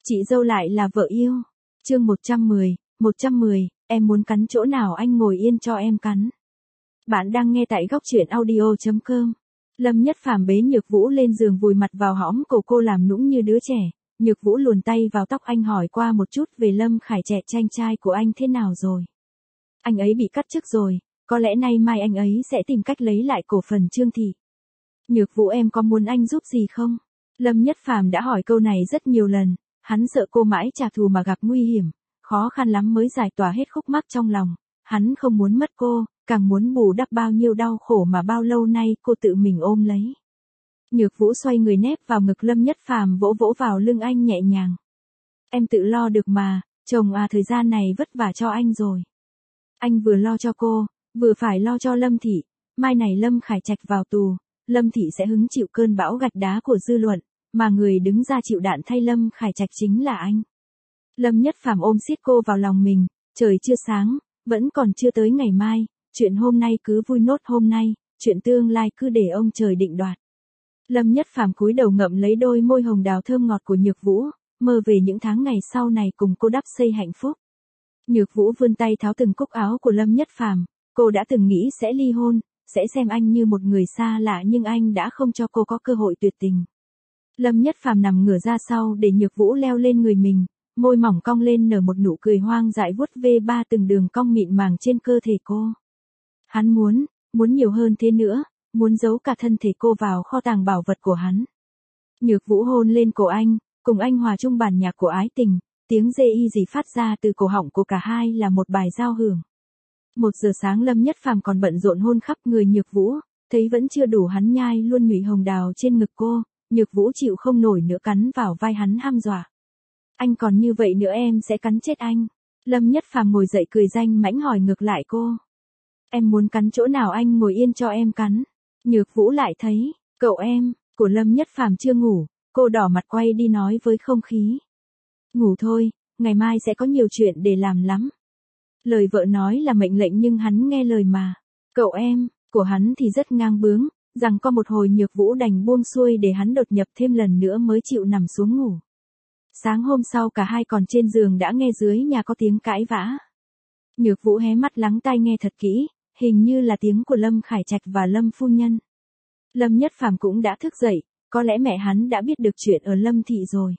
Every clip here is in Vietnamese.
Chị dâu lại là vợ yêu. Chương 110, em muốn cắn chỗ nào anh ngồi yên cho em cắn. Bạn đang nghe tại góc truyện audio.com. Lâm Nhất Phàm bế Nhược Vũ lên giường vùi mặt vào hõm cổ cô làm nũng như đứa trẻ. Nhược Vũ luồn tay vào tóc anh hỏi qua một chút về Lâm Khải Trạch tranh trai của anh thế nào rồi. Anh ấy bị cắt chức rồi, có lẽ nay mai anh ấy sẽ tìm cách lấy lại cổ phần Trương Thị. Nhược Vũ em có muốn anh giúp gì không? Lâm Nhất Phàm đã hỏi câu này rất nhiều lần, hắn sợ cô mãi trả thù mà gặp nguy hiểm, khó khăn lắm mới giải tỏa hết khúc mắc trong lòng, hắn không muốn mất cô, càng muốn bù đắp bao nhiêu đau khổ mà bao lâu nay cô tự mình ôm lấy. Nhược Vũ xoay người nép vào ngực Lâm Nhất Phàm vỗ vỗ vào lưng anh nhẹ nhàng. Em tự lo được mà, chồng à thời gian này vất vả cho anh rồi. Anh vừa lo cho cô, vừa phải lo cho Lâm Thị, mai này Lâm Khải Trạch vào tù, Lâm Thị sẽ hứng chịu cơn bão gạch đá của dư luận, mà người đứng ra chịu đạn thay Lâm Khải Trạch chính là anh. Lâm Nhất Phàm ôm siết cô vào lòng mình, trời chưa sáng, vẫn còn chưa tới ngày mai, chuyện hôm nay cứ vui nốt hôm nay, chuyện tương lai cứ để ông trời định đoạt. Lâm Nhất Phàm cúi đầu ngậm lấy đôi môi hồng đào thơm ngọt của Nhược Vũ, mơ về những tháng ngày sau này cùng cô đắp xây hạnh phúc. Nhược Vũ vươn tay tháo từng cúc áo của Lâm Nhất Phàm, cô đã từng nghĩ sẽ ly hôn, sẽ xem anh như một người xa lạ nhưng anh đã không cho cô có cơ hội tuyệt tình. Lâm Nhất Phàm nằm ngửa ra sau để Nhược Vũ leo lên người mình, môi mỏng cong lên nở một nụ cười hoang dại vuốt ve ba từng đường cong mịn màng trên cơ thể cô. Hắn muốn nhiều hơn thế nữa, muốn giấu cả thân thể cô vào kho tàng bảo vật của hắn. Nhược Vũ hôn lên cổ anh, cùng anh hòa chung bản nhạc của ái tình, tiếng dê y gì phát ra từ cổ họng của cả hai là một bài giao hưởng. 1 giờ sáng Lâm Nhất Phàm còn bận rộn hôn khắp người Nhược Vũ, thấy vẫn chưa đủ hắn nhai luôn nhụy hồng đào trên ngực cô, Nhược Vũ chịu không nổi nữa cắn vào vai hắn hăm dọa. Anh còn như vậy nữa em sẽ cắn chết anh. Lâm Nhất Phàm ngồi dậy cười danh mãnh hỏi ngược lại cô. Em muốn cắn chỗ nào anh ngồi yên cho em cắn. Nhược Vũ lại thấy, cậu em, của Lâm Nhất Phàm chưa ngủ, cô đỏ mặt quay đi nói với không khí. Ngủ thôi, ngày mai sẽ có nhiều chuyện để làm lắm. Lời vợ nói là mệnh lệnh nhưng hắn nghe lời mà. Cậu em, của hắn thì rất ngang bướng, rằng có một hồi Nhược Vũ đành buông xuôi để hắn đột nhập thêm lần nữa mới chịu nằm xuống ngủ. Sáng hôm sau cả hai còn trên giường đã nghe dưới nhà có tiếng cãi vã. Nhược Vũ hé mắt lắng tai nghe thật kỹ, hình như là tiếng của Lâm Khải Trạch và Lâm phu nhân. Lâm Nhất Phàm cũng đã thức dậy, có lẽ mẹ hắn đã biết được chuyện ở Lâm Thị rồi.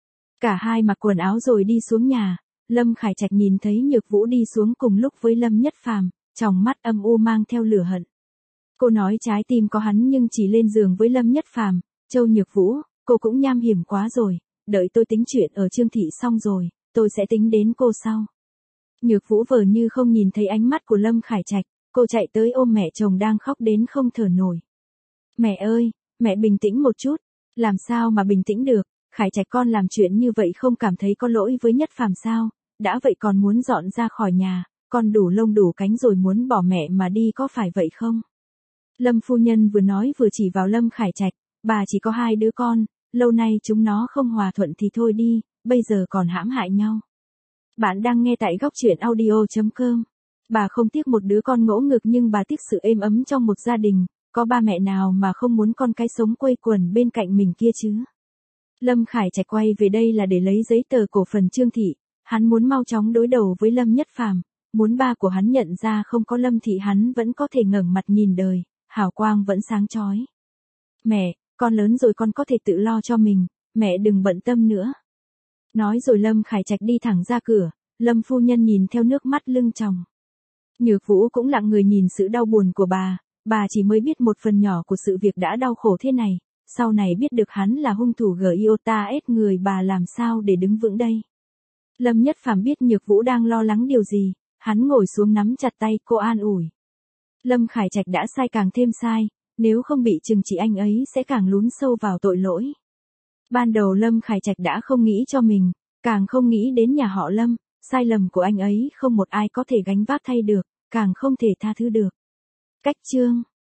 Cả hai mặc quần áo rồi đi xuống nhà, Lâm Khải Trạch nhìn thấy Nhược Vũ đi xuống cùng lúc với Lâm Nhất Phàm, trong mắt âm u mang theo lửa hận. Cô nói trái tim có hắn nhưng chỉ lên giường với Lâm Nhất Phàm, Châu Nhược Vũ, cô cũng nham hiểm quá rồi, đợi tôi tính chuyện ở Trương Thị xong rồi, tôi sẽ tính đến cô sau. Nhược Vũ vờ như không nhìn thấy ánh mắt của Lâm Khải Trạch, cô chạy tới ôm mẹ chồng đang khóc đến không thở nổi. Mẹ ơi, mẹ bình tĩnh một chút, làm sao mà bình tĩnh được, Khải Trạch con làm chuyện như vậy không cảm thấy có lỗi với Nhất Phàm sao, đã vậy còn muốn dọn ra khỏi nhà, con đủ lông đủ cánh rồi muốn bỏ mẹ mà đi có phải vậy không? Lâm phu nhân vừa nói vừa chỉ vào Lâm Khải Trạch, bà chỉ có 2 đứa con, lâu nay chúng nó không hòa thuận thì thôi đi, bây giờ còn hãm hại nhau. Bạn đang nghe tại góc truyện audio.com. Bà không tiếc một đứa con ngỗ ngược nhưng bà tiếc sự êm ấm trong một gia đình, có ba mẹ nào mà không muốn con cái sống quây quần bên cạnh mình kia chứ. Lâm Khải Trạch quay về đây là để lấy giấy tờ cổ phần Trương Thị, hắn muốn mau chóng đối đầu với Lâm Nhất Phàm, muốn ba của hắn nhận ra không có Lâm Thị hắn vẫn có thể ngẩng mặt nhìn đời, hào quang vẫn sáng chói. Mẹ, con lớn rồi con có thể tự lo cho mình, mẹ đừng bận tâm nữa. Nói rồi Lâm Khải Trạch đi thẳng ra cửa, Lâm phu nhân nhìn theo nước mắt lưng tròng. Nhược Vũ cũng lặng người nhìn sự đau buồn của bà chỉ mới biết một phần nhỏ của sự việc đã đau khổ thế này, sau này biết được hắn là hung thủ GIOTA S người bà làm sao để đứng vững đây. Lâm Nhất Phàm biết Nhược Vũ đang lo lắng điều gì, hắn ngồi xuống nắm chặt tay cô an ủi. Lâm Khải Trạch đã sai càng thêm sai, nếu không bị trừng trị anh ấy sẽ càng lún sâu vào tội lỗi. Ban đầu Lâm Khải Trạch đã không nghĩ cho mình, càng không nghĩ đến nhà họ Lâm, sai lầm của anh ấy không một ai có thể gánh vác thay được, càng không thể tha thứ được. Cách chương